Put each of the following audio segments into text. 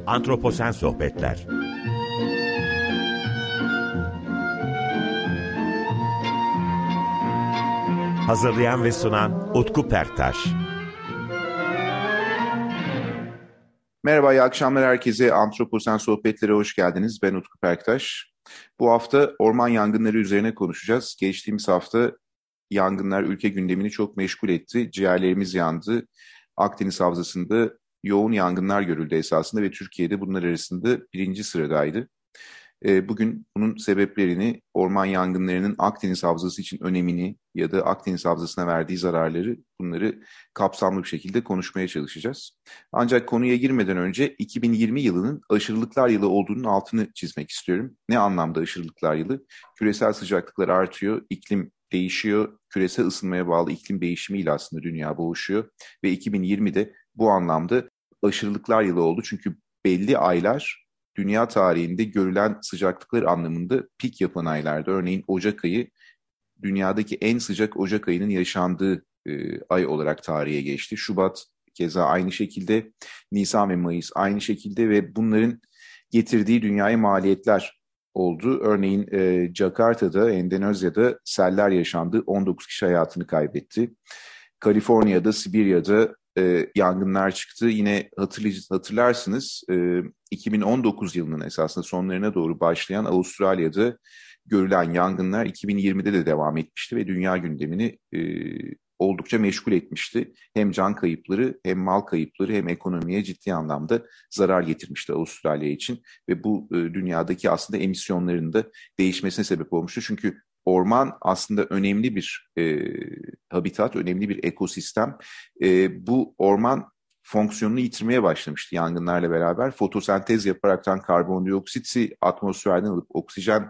Antroposen Sohbetler. Hazırlayan ve sunan Utku Perktaş. Merhaba, iyi akşamlar herkese. Antroposen Sohbetlere hoş geldiniz. Ben Utku Perktaş. Bu hafta orman yangınları üzerine konuşacağız. Geçtiğimiz hafta yangınlar ülke gündemini çok meşgul etti. Ciğerlerimiz yandı. Akdeniz Havzası'nda yoğun yangınlar görüldü esasında ve Türkiye'de bunlar arasında birinci sıradaydı. Bugün bunun sebeplerini, orman yangınlarının Akdeniz Havzası için önemini ya da Akdeniz Havzası'na verdiği zararları, bunları kapsamlı bir şekilde konuşmaya çalışacağız. Ancak konuya girmeden önce 2020 yılının aşırılıklar yılı olduğunun altını çizmek istiyorum. Ne anlamda aşırılıklar yılı? Küresel sıcaklıklar artıyor, iklim değişiyor, küresel ısınmaya bağlı iklim değişimiyle aslında dünya boğuşuyor ve 2020'de bu anlamda aşırılıklar yılı oldu. Çünkü belli aylar dünya tarihinde görülen sıcaklıklar anlamında pik yapan aylarda, örneğin Ocak ayı dünyadaki en sıcak Ocak ayının yaşandığı ay olarak tarihe geçti. Şubat keza aynı şekilde, Nisan ve Mayıs aynı şekilde ve bunların getirdiği dünyaya maliyetler oldu. Örneğin Jakarta'da, Endonezya'da seller yaşandı. 19 kişi hayatını kaybetti. Kaliforniya'da, Sibirya'da yangınlar çıktı. Yine hatırlarsınız 2019 yılının esasında sonlarına doğru başlayan Avustralya'da görülen yangınlar 2020'de de devam etmişti ve dünya gündemini oldukça meşgul etmişti. Hem can kayıpları, hem mal kayıpları, hem ekonomiye ciddi anlamda zarar getirmişti Avustralya için ve bu dünyadaki aslında emisyonların da değişmesine sebep olmuştu. Çünkü orman aslında önemli bir habitat, önemli bir ekosistem. Bu orman fonksiyonunu yitirmeye başlamıştı yangınlarla beraber. Fotosentez yaparaktan karbondioksiti atmosferden alıp oksijen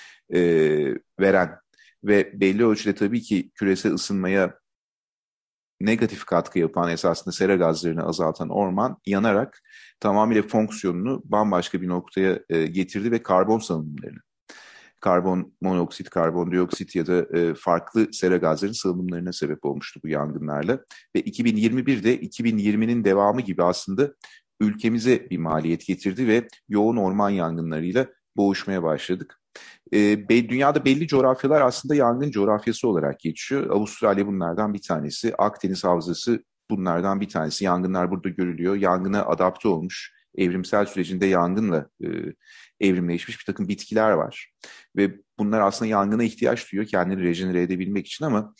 veren ve belli ölçüde tabii ki küresel ısınmaya negatif katkı yapan, esasında sera gazlarını azaltan orman yanarak tamamıyla fonksiyonunu bambaşka bir noktaya getirdi ve karbon salınımlarını, karbon monoksit, karbondioksit ya da farklı sera gazlarının salınımlarına sebep olmuştu bu yangınlarla. Ve 2021'de 2020'nin devamı gibi aslında ülkemize bir maliyet getirdi ve yoğun orman yangınlarıyla boğuşmaya başladık. Dünyada belli coğrafyalar aslında yangın coğrafyası olarak geçiyor. Avustralya bunlardan bir tanesi, Akdeniz Havzası bunlardan bir tanesi. Yangınlar burada görülüyor. Yangına adapte olmuş, evrimsel sürecinde yangınla evrimleşmiş bir takım bitkiler var. Ve bunlar aslında yangına ihtiyaç duyuyor kendini rejenere edebilmek için ama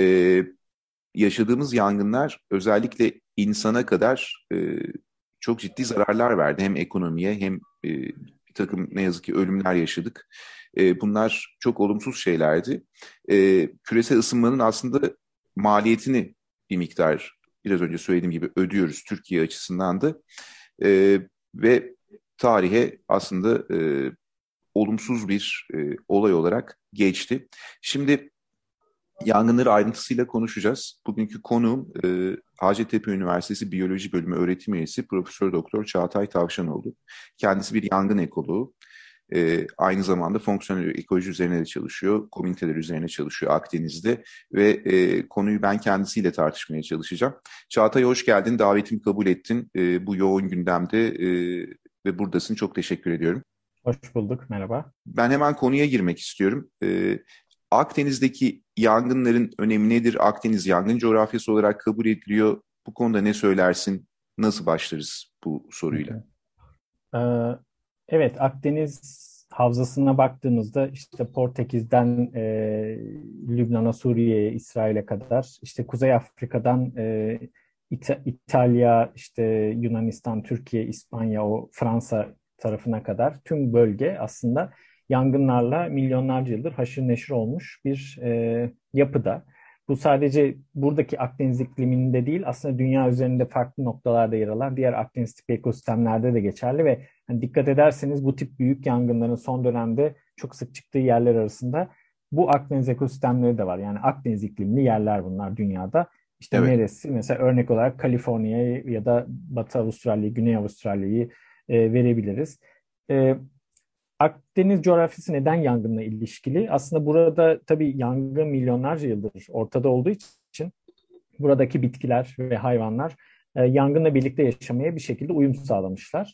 yaşadığımız yangınlar özellikle insana kadar çok ciddi zararlar verdi. Hem ekonomiye hem bir takım ne yazık ki ölümler yaşadık. Bunlar çok olumsuz şeylerdi. Küresel ısınmanın aslında maliyetini bir miktar biraz önce söylediğim gibi ödüyoruz Türkiye açısından da. Ve tarihe aslında olumsuz bir olay olarak geçti. Şimdi yangınları ayrıntısıyla konuşacağız. Bugünkü konuğum Hacettepe Üniversitesi Biyoloji Bölümü öğretim üyesi Profesör Doktor Çağatay Tavşanoğlu. Kendisi bir yangın ekoloğu. Aynı zamanda fonksiyonel ekoloji üzerine de çalışıyor, komüniteler üzerine çalışıyor Akdeniz'de ve konuyu ben kendisiyle tartışmaya çalışacağım. Çağatay hoş geldin, davetimi kabul ettin bu yoğun gündemde ve buradasın. Çok teşekkür ediyorum. Hoş bulduk, merhaba. Ben hemen konuya girmek istiyorum. Akdeniz'deki yangınların önemi nedir? Akdeniz yangın coğrafyası olarak kabul ediliyor. Bu konuda ne söylersin? Nasıl başlarız bu soruyla? Evet, Akdeniz Havzası'na baktığımızda işte Portekiz'den Lübnan'a, Suriye'ye, İsrail'e kadar, işte Kuzey Afrika'dan İtalya, işte Yunanistan, Türkiye, İspanya, o Fransa tarafına kadar tüm bölge aslında yangınlarla milyonlarca yıldır haşır neşir olmuş bir yapıda. Bu sadece buradaki Akdeniz ikliminde değil, aslında dünya üzerinde farklı noktalarda yer alan diğer Akdeniz tipi ekosistemlerde de geçerli ve hani dikkat ederseniz bu tip büyük yangınların son dönemde çok sık çıktığı yerler arasında bu Akdeniz ekosistemleri de var. Yani Akdeniz iklimli yerler bunlar dünyada. İşte Evet. neresi? Mesela örnek olarak Kaliforniya'yı ya da Batı Avustralya'yı, Güney Avustralya'yı verebiliriz. Akdeniz coğrafyası neden yangınla ilişkili? Aslında burada tabii yangın milyonlarca yıldır ortada olduğu için buradaki bitkiler ve hayvanlar yangınla birlikte yaşamaya bir şekilde uyum sağlamışlar.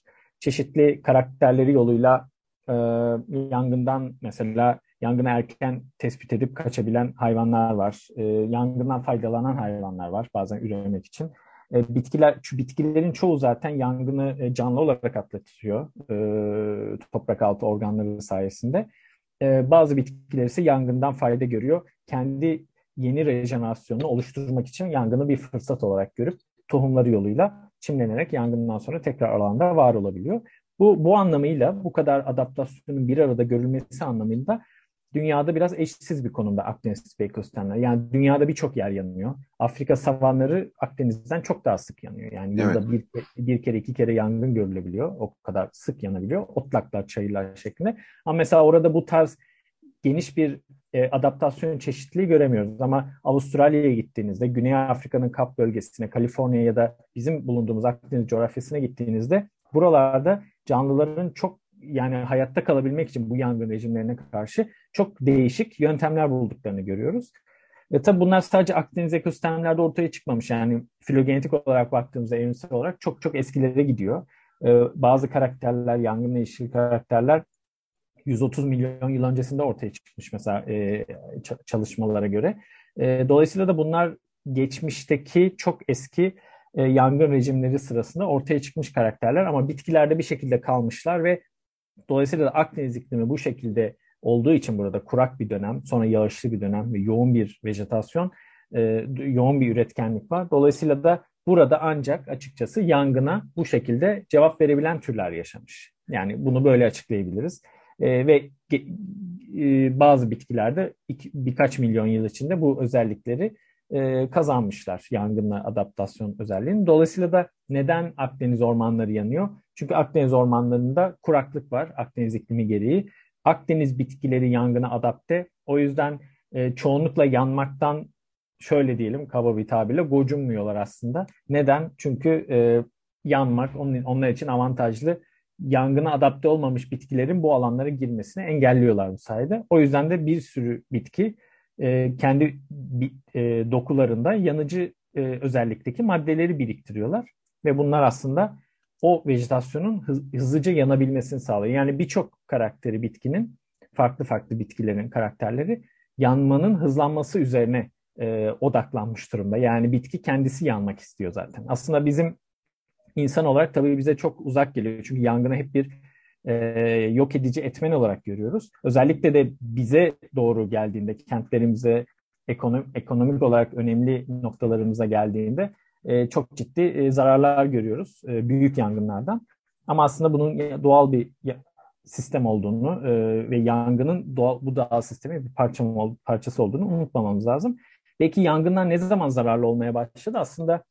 çeşitli karakterleri yoluyla yangından mesela yangını erken tespit edip kaçabilen hayvanlar var. Yangından faydalanan hayvanlar var bazen üremek için. Bitkilerin çoğu zaten yangını canlı olarak atlatıyor toprak altı organları sayesinde. Bazı bitkiler ise yangından fayda görüyor. Kendi yeni rejenerasyonunu oluşturmak için yangını bir fırsat olarak görüp tohumları yoluyla çimlenerek yangından sonra tekrar alanda var olabiliyor. Bu anlamıyla bu kadar adaptasyonun bir arada görülmesi anlamında dünyada biraz eşsiz bir konumda Akdeniz tipi ekosistemler. Yani dünyada birçok yer yanıyor. Afrika savanları Akdeniz'den çok daha sık yanıyor. Yani Evet. yılda bir kere iki kere yangın görülebiliyor. O kadar sık yanabiliyor. Otlaklar, çayırlar şeklinde. Ama mesela orada bu tarz geniş bir adaptasyon çeşitliliği göremiyoruz. Ama Avustralya'ya gittiğinizde, Güney Afrika'nın Kap bölgesine, Kaliforniya ya da bizim bulunduğumuz Akdeniz coğrafyasına gittiğinizde buralarda canlıların çok yani hayatta kalabilmek için bu yangın rejimlerine karşı çok değişik yöntemler bulduklarını görüyoruz. Ve tabii bunlar sadece Akdeniz ekosistemlerde ortaya çıkmamış. Yani filogenetik olarak baktığımızda evrimsel olarak çok çok eskilere gidiyor. Bazı karakterler, yangınla ilişkili karakterler 130 milyon yıl öncesinde ortaya çıkmış mesela çalışmalara göre. Dolayısıyla da bunlar geçmişteki çok eski yangın rejimleri sırasında ortaya çıkmış karakterler ama bitkilerde bir şekilde kalmışlar ve dolayısıyla da Akdeniz iklimi bu şekilde olduğu için burada kurak bir dönem, sonra yağışlı bir dönem ve yoğun bir vejetasyon, yoğun bir üretkenlik var. Dolayısıyla da burada ancak açıkçası yangına bu şekilde cevap verebilen türler yaşamış. Yani bunu böyle açıklayabiliriz. Ve bazı bitkilerde birkaç milyon yıl içinde bu özellikleri kazanmışlar, yangınla adaptasyon özelliğini. Dolayısıyla da neden Akdeniz ormanları yanıyor? Çünkü Akdeniz ormanlarında kuraklık var, Akdeniz iklimi gereği. Akdeniz bitkileri yangına adapte. O yüzden çoğunlukla yanmaktan şöyle diyelim kaba bir tabirle gocunmuyorlar aslında. Neden? Çünkü yanmak onlar için avantajlı. Yangına adapte olmamış bitkilerin bu alanlara girmesini engelliyorlar bu sayede. O yüzden de bir sürü bitki kendi dokularında yanıcı özellikteki maddeleri biriktiriyorlar. Ve bunlar aslında o vejetasyonun hızlıca yanabilmesini sağlıyor. Yani birçok karakteri bitkinin, farklı farklı bitkilerin karakterleri yanmanın hızlanması üzerine odaklanmış durumda. Yani bitki kendisi yanmak istiyor zaten. Aslında bizim insan olarak tabii bize çok uzak geliyor. Çünkü yangını hep bir yok edici etmen olarak görüyoruz. Özellikle de bize doğru geldiğinde, kentlerimize, ekonomik olarak önemli noktalarımıza geldiğinde çok ciddi zararlar görüyoruz büyük yangınlardan. Ama aslında bunun doğal bir sistem olduğunu ve yangının bu doğal sistemin bir parçası olduğunu unutmamamız lazım. Peki yangınlar ne zaman zararlı olmaya başladı? Aslında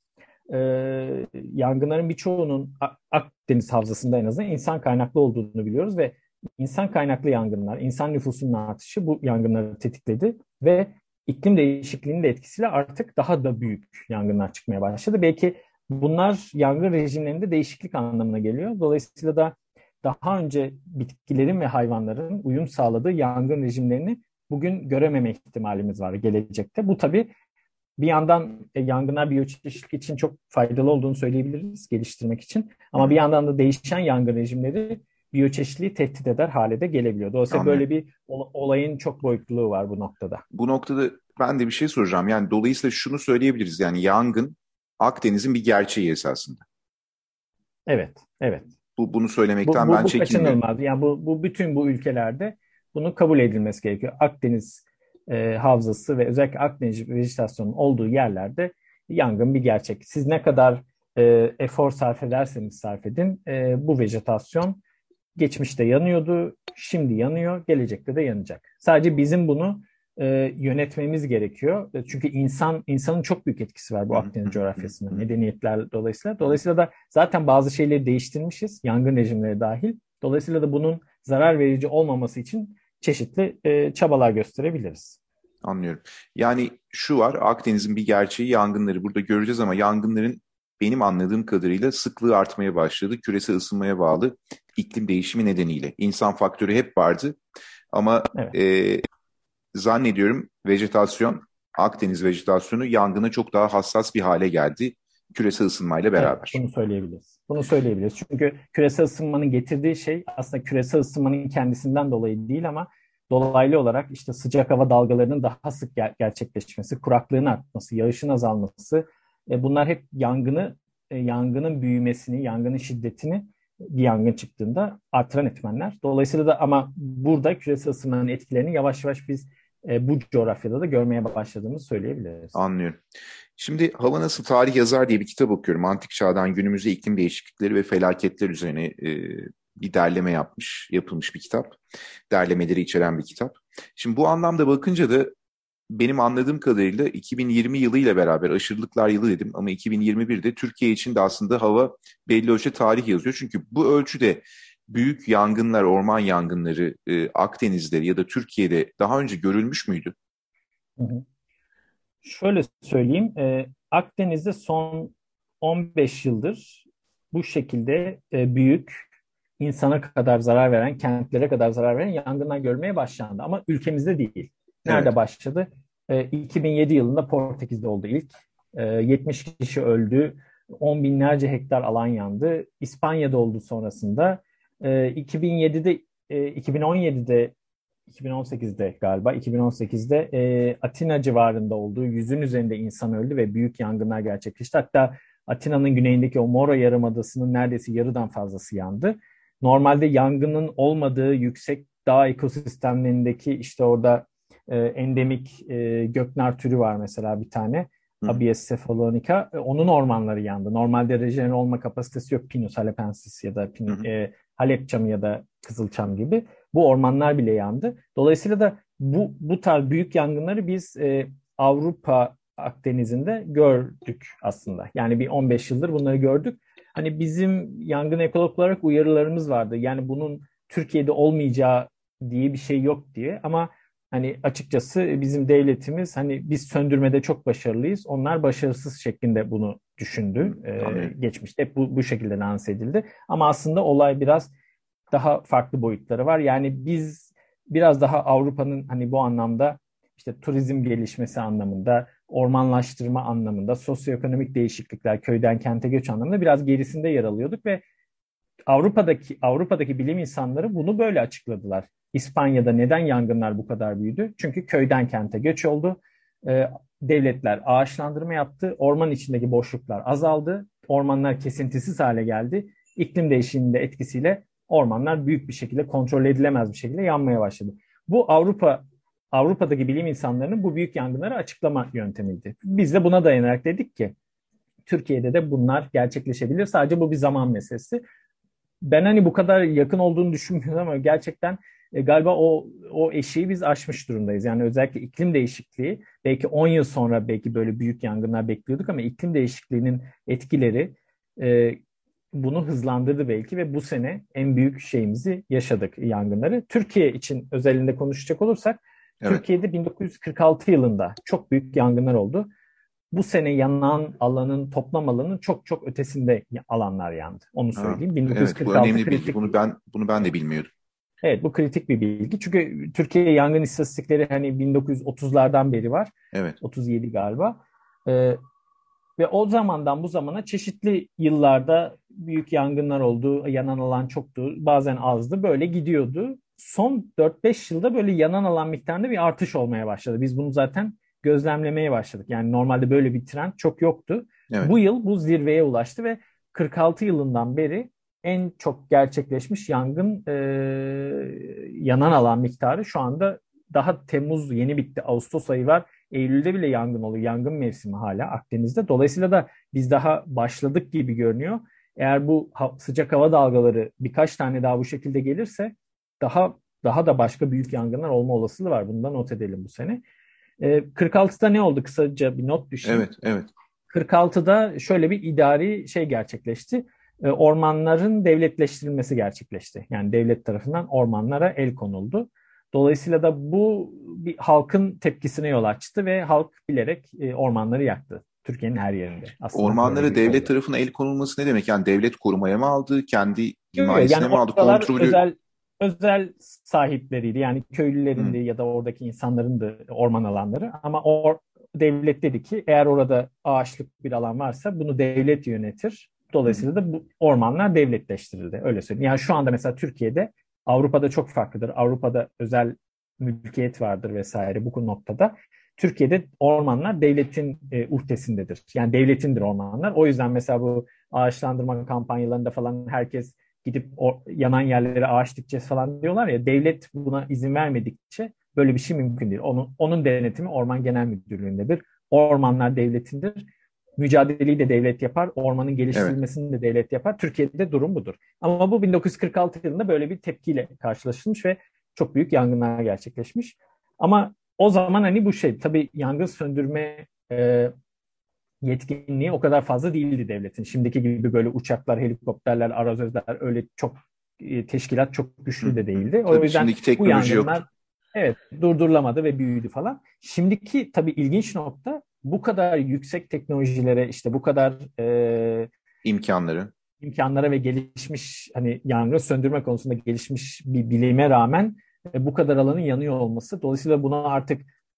yangınların birçoğunun Akdeniz Havzası'nda en azından insan kaynaklı olduğunu biliyoruz ve insan kaynaklı yangınlar, insan nüfusunun artışı bu yangınları tetikledi ve iklim değişikliğinin de etkisiyle artık daha da büyük yangınlar çıkmaya başladı. Belki bunlar yangın rejimlerinde değişiklik anlamına geliyor. Dolayısıyla da daha önce bitkilerin ve hayvanların uyum sağladığı yangın rejimlerini bugün görememe ihtimalimiz var gelecekte. Bu tabii bir yandan yangınlar biyoçeşitlilik için çok faydalı olduğunu söyleyebiliriz geliştirmek için. Ama bir yandan da değişen yangın rejimleri biyoçeşitliliği tehdit eder hale de gelebiliyor. Dolayısıyla böyle bir olayın çok boyutluluğu var bu noktada. Bu noktada ben de bir şey soracağım. Yani dolayısıyla şunu söyleyebiliriz. Yani yangın Akdeniz'in bir gerçeği esasında. Evet, evet. Bunu söylemekten ben çekinmiyorum. Kaçınılmaz. Yani bütün bu ülkelerde bunun kabul edilmesi gerekiyor. Akdeniz havzası ve özellikle Akdeniz vejetasyonun olduğu yerlerde yangın bir gerçek. Siz ne kadar efor sarf ederseniz sarf edin, bu vejetasyon geçmişte yanıyordu, şimdi yanıyor, gelecekte de yanacak. Sadece bizim bunu yönetmemiz gerekiyor. Çünkü insanın çok büyük etkisi var bu Akdeniz coğrafyasında, medeniyetler dolayısıyla. Dolayısıyla da zaten bazı şeyleri değiştirmişiz, yangın rejimleri dahil. Dolayısıyla da bunun zarar verici olmaması için çeşitli çabalar gösterebiliriz. Anlıyorum. Yani şu var, Akdeniz'in bir gerçeği yangınları burada göreceğiz ama yangınların benim anladığım kadarıyla sıklığı artmaya başladı. Küresel ısınmaya bağlı iklim değişimi nedeniyle. İnsan faktörü hep vardı ama evet. Zannediyorum Akdeniz vejetasyonu yangına çok daha hassas bir hale geldi. küresel ısınmayla Evet, beraber. bunu söyleyebiliriz. Bunu söyleyebiliriz. Çünkü küresel ısınmanın getirdiği şey aslında küresel ısınmanın kendisinden dolayı değil ama dolaylı olarak işte sıcak hava dalgalarının daha sık gerçekleşmesi, kuraklığın artması, yağışın azalması, bunlar hep yangının büyümesini, yangının şiddetini bir yangın çıktığında artıran etmenler. Dolayısıyla da ama burada küresel ısınmanın etkilerini yavaş yavaş biz bu coğrafyada da görmeye başladığımızı söyleyebiliriz. Anlıyorum. Şimdi Hava Nasıl Tarih Yazar diye bir kitap okuyorum. Antik çağdan günümüze iklim değişiklikleri ve felaketler üzerine bir derleme yapılmış bir kitap. Derlemeleri içeren bir kitap. Şimdi bu anlamda bakınca da benim anladığım kadarıyla 2020 yılıyla beraber aşırılıklar yılı dedim ama 2021'de Türkiye için de aslında hava belli ölçüde tarih yazıyor. Çünkü bu ölçüde büyük yangınlar, orman yangınları Akdeniz'de ya da Türkiye'de daha önce görülmüş müydü? Hı hı. Şöyle söyleyeyim, Akdeniz'de son 15 yıldır bu şekilde büyük, insana kadar zarar veren, kentlere kadar zarar veren yangınlar görmeye başlandı. Ama ülkemizde değil. Evet. Nerede başladı? 2007 yılında Portekiz'de oldu ilk. 70 kişi öldü, 10 binlerce hektar alan yandı. İspanya'da oldu sonrasında. 2007'de, 2017'de 2018'de galiba 2018'de Atina civarında olduğu 100'ün üzerinde insan öldü ve büyük yangınlar gerçekleşti. Hatta Atina'nın güneyindeki o Moro Yarımadası'nın neredeyse yarıdan fazlası yandı. Normalde yangının olmadığı yüksek dağ ekosistemlerindeki işte orada endemik göknar türü var mesela bir tane. Abies cephalonica. Onun ormanları yandı. Normalde rejenere olma kapasitesi yok. Pinus halepensis ya da Halep çamı ya da kızılçam gibi. Bu ormanlar bile yandı. Dolayısıyla da bu tarz büyük yangınları biz Avrupa Akdeniz'inde gördük aslında. Yani bir 15 yıldır bunları gördük. Hani bizim yangın ekolog olarak uyarılarımız vardı. Yani bunun Türkiye'de olmayacağı diye bir şey yok diye. Ama hani açıkçası bizim devletimiz hani biz söndürmede çok başarılıyız. Onlar başarısız şeklinde bunu düşündü. Geçmişte hep bu şekilde lanse edildi. Ama aslında olay biraz daha farklı boyutları var. Yani biz biraz daha Avrupa'nın hani bu anlamda işte turizm gelişmesi anlamında, ormanlaştırma anlamında, sosyoekonomik değişiklikler, köyden kente göç anlamında biraz gerisinde yer alıyorduk ve Avrupa'daki bilim insanları bunu böyle açıkladılar. İspanya'da neden yangınlar bu kadar büyüdü? Çünkü köyden kente göç oldu. Devletler ağaçlandırma yaptı. Orman içindeki boşluklar azaldı. Ormanlar kesintisiz hale geldi. İklim değişikliğinin de etkisiyle ormanlar büyük bir şekilde kontrol edilemez bir şekilde yanmaya başladı. Bu Avrupa'daki bilim insanlarının bu büyük yangınları açıklama yöntemiydi. Biz de buna dayanarak dedik ki Türkiye'de de bunlar gerçekleşebilir. Sadece bu bir zaman meselesi. Ben hani bu kadar yakın olduğunu düşünmüyorum ama gerçekten galiba o eşiği biz aşmış durumdayız. Yani özellikle iklim değişikliği belki 10 yıl sonra belki böyle büyük yangınlar bekliyorduk ama iklim değişikliğinin etkileri bunu hızlandırdı belki ve bu sene en büyük şeyimizi yaşadık yangınları. Türkiye için özelinde konuşacak olursak evet. Türkiye'de 1946 yılında çok büyük yangınlar oldu. Bu sene yanan alanın toplam alanın çok çok ötesinde alanlar yandı. Onu söyleyeyim. 1946 evet, bu önemli bilgi. Bunu ben de bilmiyordum. Evet, bu kritik bir bilgi. Çünkü Türkiye yangın istatistikleri hani 1930'lardan beri var. Evet. 37 galiba. Ve o zamandan bu zamana çeşitli yıllarda büyük yangınlar oldu. Yanan alan çoktu. Bazen azdı. Böyle gidiyordu. Son 4-5 yılda böyle yanan alan miktarında bir artış olmaya başladı. Biz bunu zaten gözlemlemeye başladık. Yani normalde böyle bir trend çok yoktu. Evet. Bu yıl bu zirveye ulaştı ve 46 yılından beri en çok gerçekleşmiş yangın yanan alan miktarı şu anda daha Temmuz yeni bitti. Ağustos ayı var. Eylül'de bile yangın oluyor. Yangın mevsimi hala Akdeniz'de. Dolayısıyla da biz daha başladık gibi görünüyor. Eğer bu sıcak hava dalgaları birkaç tane daha bu şekilde gelirse daha da başka büyük yangınlar olma olasılığı var. Bunu da not edelim bu sene. 46'da ne oldu? Kısaca bir not düşeyim. Evet. 46'da şöyle bir idari şey gerçekleşti. Ormanların devletleştirilmesi gerçekleşti. Yani devlet tarafından ormanlara el konuldu. Dolayısıyla da bu bir halkın tepkisine yol açtı ve halk bilerek ormanları yaktı. Türkiye'nin her yerinde. Aslında ormanlara devlet tarafına el konulması ne demek? Yani devlet korumaya mı aldı? Kendi himayesine mi aldı? Kontrolü... Özel sahipleriydi. Yani köylülerin de ya da oradaki insanların da orman alanları. Ama devlet dedi ki eğer orada ağaçlık bir alan varsa bunu devlet yönetir. Dolayısıyla da bu ormanlar devletleştirildi. Öyle söyleyeyim. Yani şu anda mesela Türkiye'de, Avrupa'da çok farklıdır. Avrupa'da özel mülkiyet vardır vesaire bu noktada. Türkiye'de ormanlar devletin uhdesindedir. Yani devletindir ormanlar. O yüzden mesela bu ağaçlandırma kampanyalarında falan herkes gidip yanan yerlere ağaç dikeceğiz falan diyorlar ya, devlet buna izin vermedikçe böyle bir şey mümkün değil. Onun denetimi Orman Genel Müdürlüğü'ndedir. Ormanlar devletindir. Mücadeleyi de devlet yapar. Ormanın geliştirilmesini de devlet yapar. Türkiye'de durum budur. Ama bu 1946 yılında böyle bir tepkiyle karşılaşılmış ve çok büyük yangınlar gerçekleşmiş. Ama o zaman hani bu şey tabii yangın söndürme yetkinliği o kadar fazla değildi devletin. Şimdiki gibi böyle uçaklar, helikopterler, arazözler öyle çok teşkilat çok güçlü de değildi. O yüzden bu yangınlar durdurulamadı ve büyüdü falan. Şimdiki tabii ilginç nokta bu kadar yüksek teknolojilere işte bu kadar imkanlara ve gelişmiş hani yangın söndürme konusunda gelişmiş bir bilime rağmen bu kadar alanın yanıyor olması. Dolayısıyla buna artık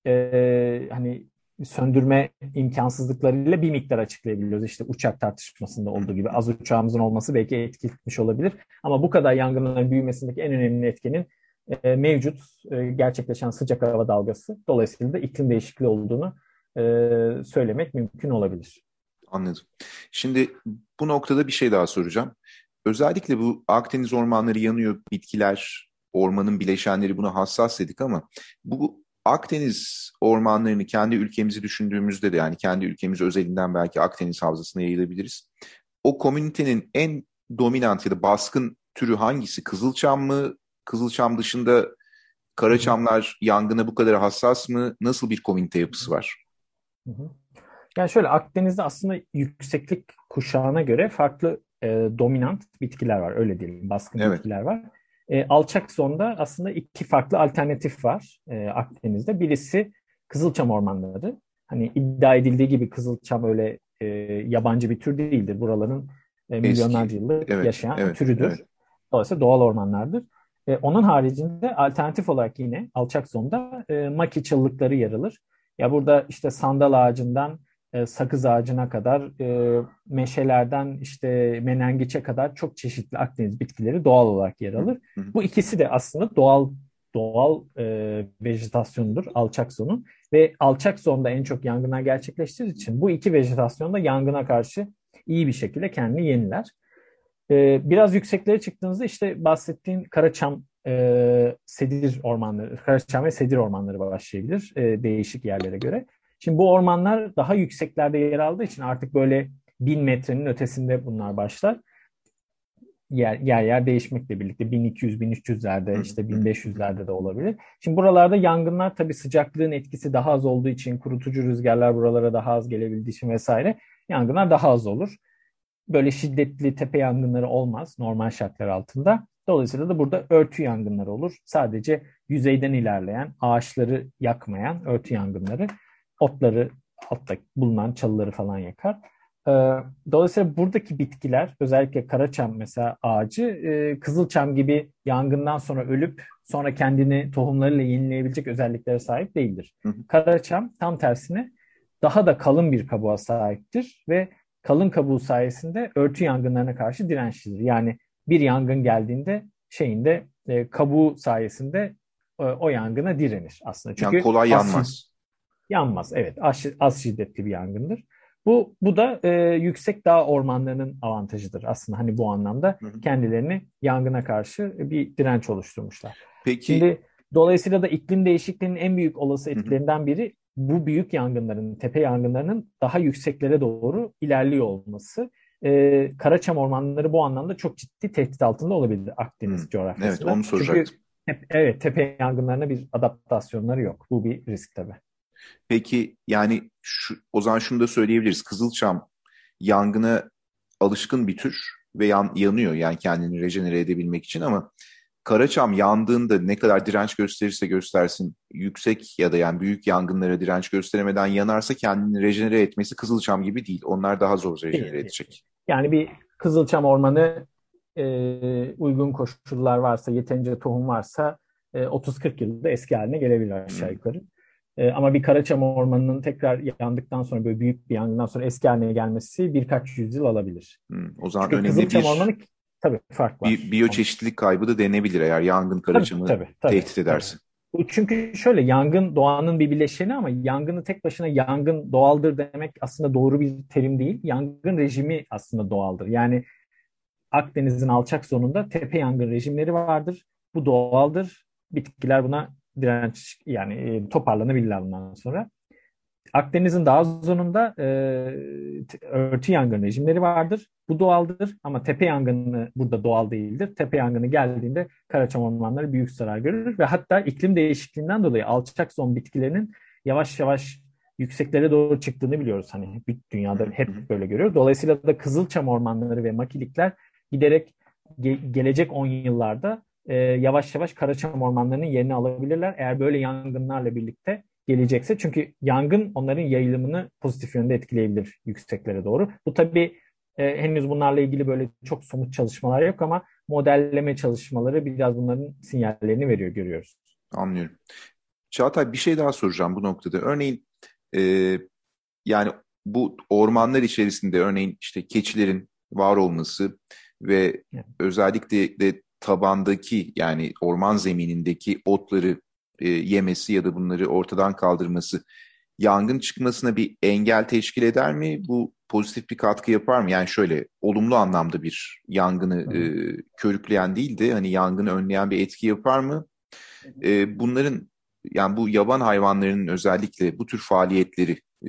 hani söndürme imkansızlıklarıyla bir miktar açıklayabiliyoruz. İşte uçak tartışmasında olduğu gibi az uçağımızın olması belki etkilemiş olabilir. Ama bu kadar yangınların büyümesindeki en önemli etkenin mevcut gerçekleşen sıcak hava dalgası. Dolayısıyla da iklim değişikliği olduğunu söylemek mümkün olabilir. Anladım. Şimdi bu noktada bir şey daha soracağım. Özellikle bu Akdeniz ormanları yanıyor, bitkiler, ormanın bileşenleri buna hassas dedik ama bu Akdeniz ormanlarını kendi ülkemizi düşündüğümüzde de yani kendi ülkemiz özelinden belki Akdeniz havzasına yayılabiliriz. O komünitenin en dominant ya da baskın türü hangisi? Kızılçam mı? Kızılçam dışında Karaçamlar yangına bu kadar hassas mı? Nasıl bir komünite yapısı var? Yani şöyle Akdeniz'de aslında yükseklik kuşağına göre farklı dominant bitkiler var. Öyle diyelim. Baskın bitkiler var. Alçak zonda aslında iki farklı alternatif var Akdeniz'de. Birisi Kızılçam ormanları. Hani iddia edildiği gibi Kızılçam öyle yabancı bir tür değildir. Buraların milyonlarca yıldır yaşayan türüdür. Evet. Dolayısıyla doğal ormanlardır. Onun haricinde alternatif olarak yine alçak zonda maki çalılıkları yer alır. Ya burada işte sandal ağacından sakız ağacına kadar, meşelerden işte menengiçe kadar çok çeşitli Akdeniz bitkileri doğal olarak yer alır. Bu ikisi de aslında doğal vejetasyonudur alçak zonun ve alçak zonda en çok yangınlar gerçekleştiği için bu iki vejetasyon da yangına karşı iyi bir şekilde kendini yeniler. Biraz yükseklere çıktığınızda işte bahsettiğin Karaçam, sedir ormanları, Karaçam ve sedir ormanları başlayabilir değişik yerlere göre. Şimdi bu ormanlar daha yükseklerde yer aldığı için artık böyle 1000 metrenin ötesinde bunlar başlar. Yer değişmekle birlikte 1200-1300'lerde işte 1500'lerde de olabilir. Şimdi buralarda yangınlar tabii sıcaklığın etkisi daha az olduğu için, kurutucu rüzgarlar buralara daha az gelebildiği için vesaire yangınlar daha az olur. Böyle şiddetli tepe yangınları olmaz normal şartlar altında. Dolayısıyla da burada örtü yangınları olur. Sadece yüzeyden ilerleyen, ağaçları yakmayan örtü yangınları, otları, altta bulunan çalıları falan yakar. Dolayısıyla buradaki bitkiler, özellikle Karaçam mesela ağacı, Kızılçam gibi yangından sonra ölüp sonra kendini tohumlarıyla yenileyebilecek özelliklere sahip değildir. Karaçam tam tersine daha da kalın bir kabuğa sahiptir ve kalın kabuğu sayesinde örtü yangınlarına karşı dirençlidir. Yani bir yangın geldiğinde kabuğu sayesinde o yangına direnir aslında. Çünkü yani kolay yanmaz. Yanmaz, evet. Az şiddetli bir yangındır. Bu da yüksek dağ ormanlarının avantajıdır aslında. Hani bu anlamda kendilerini yangına karşı bir direnç oluşturmuşlar. Peki. Şimdi dolayısıyla da iklim değişikliğinin en büyük olası etkilerinden biri bu büyük yangınların, tepe yangınlarının daha yükseklere doğru ilerliyor olması. Karaçam ormanları bu anlamda çok ciddi tehdit altında olabilir Akdeniz coğrafyasında. Evet, onu soracaktım. Çünkü tepe yangınlarına bir adaptasyonları yok. Bu bir risk tabii. Peki yani o zaman şunu da söyleyebiliriz. Kızılçam yangına alışkın bir tür ve yanıyor yani kendini rejenere edebilmek için ama Karaçam yandığında ne kadar direnç gösterirse göstersin yüksek ya da yani büyük yangınlara direnç gösteremeden yanarsa kendini rejenere etmesi Kızılçam gibi değil. Onlar daha zor rejenere edecek. Yani bir Kızılçam ormanı uygun koşullar varsa, yeterince tohum varsa 30-40 yılda eski haline gelebilir aşağı yukarı. Ama bir Karaçam Ormanı'nın tekrar yandıktan sonra, böyle büyük bir yangından sonra eski haline gelmesi birkaç yüzyıl alabilir. O zaman Çünkü önemli Kızılçam bir Ormanı, tabii fark var. biyoçeşitlilik kaybı da denebilir eğer yangın Tabii, Karaçam'ı tabii, tabii, tehdit tabii. ederse. Çünkü şöyle, yangın doğanın bir bileşeni ama yangını tek başına yangın doğaldır demek aslında doğru bir terim değil. Yangın rejimi aslında doğaldır. Yani Akdeniz'in alçak zonunda tepe yangın rejimleri vardır. Bu doğaldır. Bitkiler buna direnç, yani toparlanabilirler bundan sonra. Akdeniz'in daha az zonunda örtü yangın rejimleri vardır. Bu doğaldır ama tepe yangını burada doğal değildir. Tepe yangını geldiğinde Karaçam ormanları büyük zarar görür ve hatta iklim değişikliğinden dolayı alçak zon bitkilerinin yavaş yavaş yükseklere doğru çıktığını biliyoruz. Hani dünyada hep böyle görüyoruz. Dolayısıyla da Kızılçam ormanları ve makilikler giderek gelecek 10 yıllarda yavaş yavaş Karaçam ormanlarının yerini alabilirler. Eğer böyle yangınlarla birlikte gelecekse. Çünkü yangın onların yayılımını pozitif yönde etkileyebilir yükseklere doğru. Bu tabii henüz bunlarla ilgili böyle çok somut çalışmalar yok ama modelleme çalışmaları biraz bunların sinyallerini veriyor, görüyoruz. Anlıyorum. Çağatay, bir şey daha soracağım bu noktada. Örneğin e, yani bu ormanlar içerisinde örneğin işte keçilerin var olması ve Evet. özellikle de tabandaki, yani orman zeminindeki otları yemesi ya da bunları ortadan kaldırması yangın çıkmasına bir engel teşkil eder mi? Bu pozitif bir katkı yapar mı? Yani şöyle, olumlu anlamda bir yangını körükleyen değil de hani yangını önleyen bir etki yapar mı? Bunların, yani bu yaban hayvanlarının özellikle bu tür faaliyetleri e,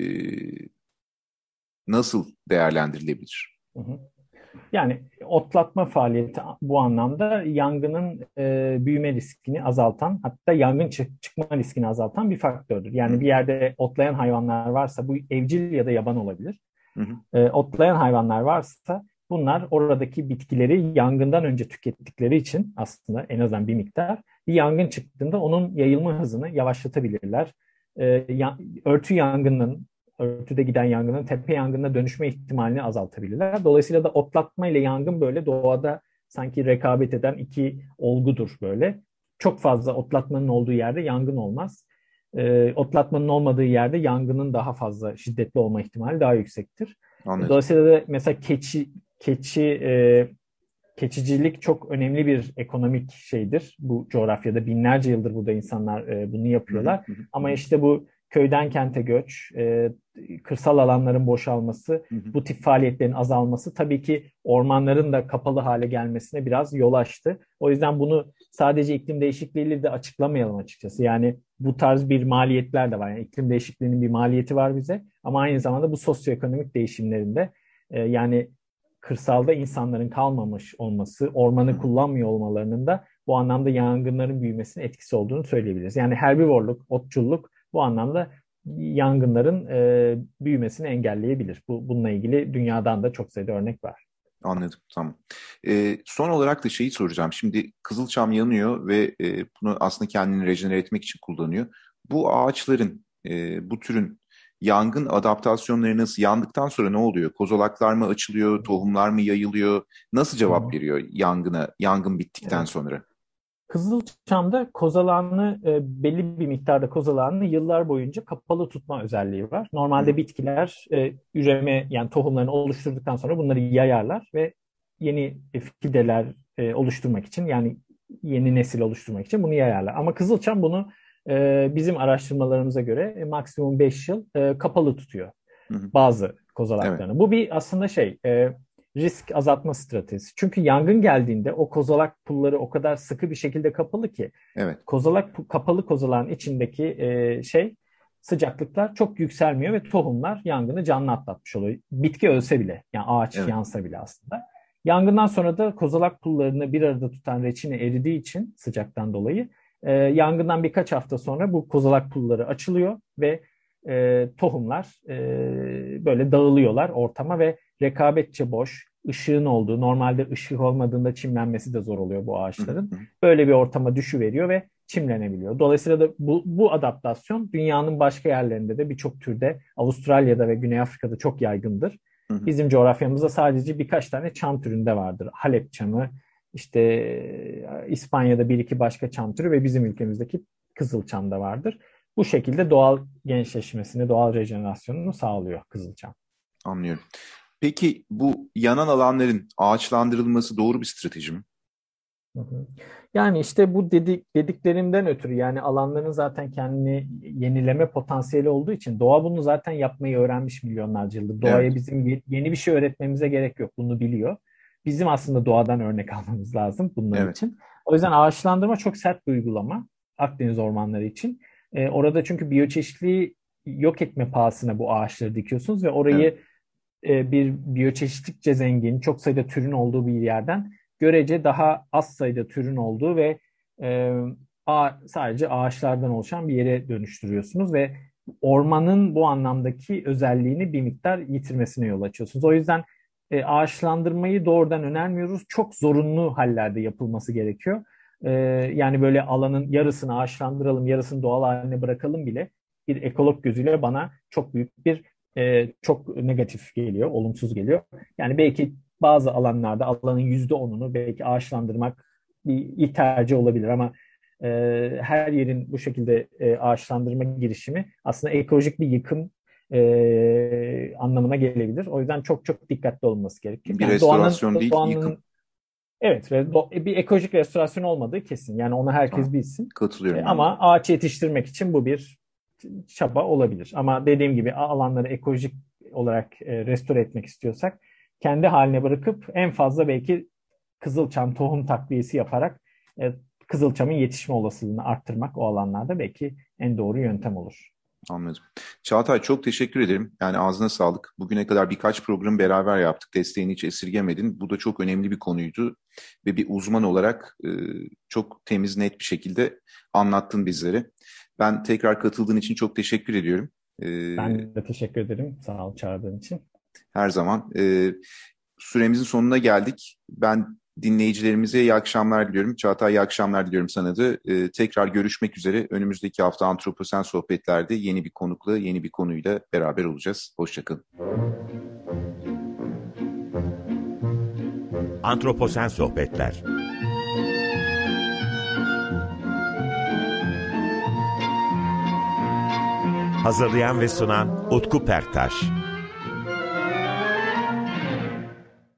nasıl değerlendirilebilir? Hı hı. Yani otlatma faaliyeti bu anlamda yangının büyüme riskini azaltan, hatta yangın çıkma riskini azaltan bir faktördür. Hı Yani bir yerde otlayan hayvanlar varsa, bu evcil ya da yaban olabilir. hı. Otlayan hayvanlar varsa bunlar oradaki bitkileri yangından önce tükettikleri için aslında en azından bir miktar, bir yangın çıktığında onun yayılma hızını yavaşlatabilirler. Örtü yangının, örtüde giden yangının tepe yangınına dönüşme ihtimalini azaltabilirler. Dolayısıyla da otlatma ile yangın böyle doğada sanki rekabet eden iki olgudur böyle. Çok fazla otlatmanın olduğu yerde yangın olmaz. Otlatmanın olmadığı yerde yangının daha fazla şiddetli olma ihtimali daha yüksektir. Anladım. Dolayısıyla da mesela keçicilik çok önemli bir ekonomik şeydir. Bu coğrafyada binlerce yıldır burada insanlar bunu Hı hı, yapıyorlar. hı hı, Ama hı işte bu köyden kente göç, kırsal alanların boşalması, hı, hı. bu tip faaliyetlerin azalması tabii ki ormanların da kapalı hale gelmesine biraz yol açtı. O yüzden bunu sadece iklim değişikliğiyle de açıklamayalım açıkçası. Yani bu tarz bir maliyetler de var. Yani iklim değişikliğinin bir maliyeti var bize ama aynı zamanda bu sosyoekonomik değişimlerinde yani kırsalda insanların kalmamış olması, Hı ormanı hı. kullanmıyor olmalarının da bu anlamda yangınların büyümesine etkisi olduğunu söyleyebiliriz. Yani herbivorluk, otçulluk bu anlamda yangınların büyümesini engelleyebilir. Bununla ilgili dünyadan da çok sayıda örnek var. Anladım, tamam. Son olarak da şeyi soracağım. Şimdi Kızılçam yanıyor ve bunu aslında kendini rejenere etmek için kullanıyor. Bu ağaçların, bu türün yangın adaptasyonları nasıl? Yandıktan sonra ne oluyor? Kozalaklar mı açılıyor, tohumlar mı yayılıyor? Nasıl Hı cevap hı. veriyor yangına, yangın bittikten Evet. sonra? Kızılçam'da kozalağını, belli bir miktarda kozalağını yıllar boyunca kapalı tutma özelliği var. Hı hı, Normalde bitkiler üreme, yani tohumlarını oluşturduktan sonra bunları yayarlar ve yeni fideler oluşturmak için, yani yeni nesil oluşturmak için bunu yayarlar. Ama Kızılçam bunu bizim araştırmalarımıza göre maksimum 5 yıl kapalı tutuyor hı hı. bazı Evet, kozalaklarını. Bu bir aslında risk azaltma stratejisi. Çünkü yangın geldiğinde o kozalak pulları o kadar sıkı bir şekilde kapalı ki evet, kapalı kozalağın içindeki sıcaklıklar çok yükselmiyor ve tohumlar yangını canlı atlatmış oluyor. Bitki ölse bile, yani ağaç evet. yansa bile aslında. Yangından sonra da kozalak pullarını bir arada tutan reçine eridiği için sıcaktan dolayı yangından birkaç hafta sonra bu kozalak pulları açılıyor ve tohumlar böyle dağılıyorlar ortama ve rekabetçe boş, ışığın olduğu, normalde ışık olmadığında çimlenmesi de zor oluyor bu Hı hı, ağaçların. hı hı, Böyle bir ortama düşüveriyor ve çimlenebiliyor. Dolayısıyla da bu adaptasyon dünyanın başka yerlerinde de birçok türde, Avustralya'da ve Güney Afrika'da çok yaygındır. hı hı. Bizim coğrafyamızda sadece birkaç tane çam türünde vardır. Halep çamı, işte İspanya'da bir iki başka çam türü ve bizim ülkemizdeki kızılçam da vardır. Bu şekilde doğal gençleşmesini, doğal rejenerasyonunu sağlıyor Kızılçam. Anlıyorum. Peki bu yanan alanların ağaçlandırılması doğru bir strateji mi? Yani işte bu dediklerimden ötürü, yani alanların zaten kendini yenileme potansiyeli olduğu için doğa bunu zaten yapmayı öğrenmiş milyonlarca yıldır. Doğaya Evet, bizim yeni bir şey öğretmemize gerek yok. Bunu biliyor. Bizim aslında doğadan örnek almamız lazım bunlar evet, için. O yüzden ağaçlandırma çok sert bir uygulama Akdeniz ormanları için. Orada çünkü biyoçeşitliliği yok etme pahasına bu ağaçları dikiyorsunuz ve evet. orayı bir biyoçeşitlikçe zengin, çok sayıda türün olduğu bir yerden görece daha az sayıda türün olduğu ve e, sadece ağaçlardan oluşan bir yere dönüştürüyorsunuz ve ormanın bu anlamdaki özelliğini bir miktar yitirmesine yol açıyorsunuz. O yüzden ağaçlandırmayı doğrudan önermiyoruz. Çok zorunlu hallerde yapılması gerekiyor. Yani böyle alanın yarısını ağaçlandıralım, yarısını doğal haline bırakalım bile bir ekolog gözüyle bana çok büyük bir çok negatif geliyor, olumsuz geliyor. Yani belki bazı alanlarda alanın %10'unu belki ağaçlandırmak bir ilk tercih olabilir ama her yerin bu şekilde ağaçlandırma girişimi aslında ekolojik bir yıkım anlamına gelebilir. O yüzden çok çok dikkatli olması gerekir. Bir Yani restorasyon değil, yıkım. evet ve bir ekolojik restorasyon olmadığı kesin. Yani onu herkes Tamam. bilsin. Katılıyorum ben de. Ama ağaç yetiştirmek için bu bir çaba olabilir. Ama dediğim gibi alanları ekolojik olarak restore etmek istiyorsak kendi haline bırakıp en fazla belki kızılçam tohum takviyesi yaparak kızılçamın yetişme olasılığını arttırmak o alanlarda belki en doğru yöntem olur. Anladım. Çağatay, çok teşekkür ederim. Yani ağzına sağlık. Bugüne kadar birkaç program beraber yaptık. Desteğini hiç esirgemedin. Bu da çok önemli bir konuydu. Ve bir uzman olarak çok temiz, net bir şekilde anlattın bizlere. Ben tekrar katıldığın için çok teşekkür ediyorum. Ben de teşekkür ederim. Sağ ol çağırdığın için. Her zaman. Süremizin sonuna geldik. Ben dinleyicilerimize iyi akşamlar diliyorum. Çağatay, iyi akşamlar diliyorum sana da. Tekrar görüşmek üzere. Önümüzdeki hafta Antroposen Sohbetler'de yeni bir konukla, yeni bir konuyla beraber olacağız. Hoşçakalın. Antroposen Sohbetler. Hazırlayan ve sunan Utku Perktaş.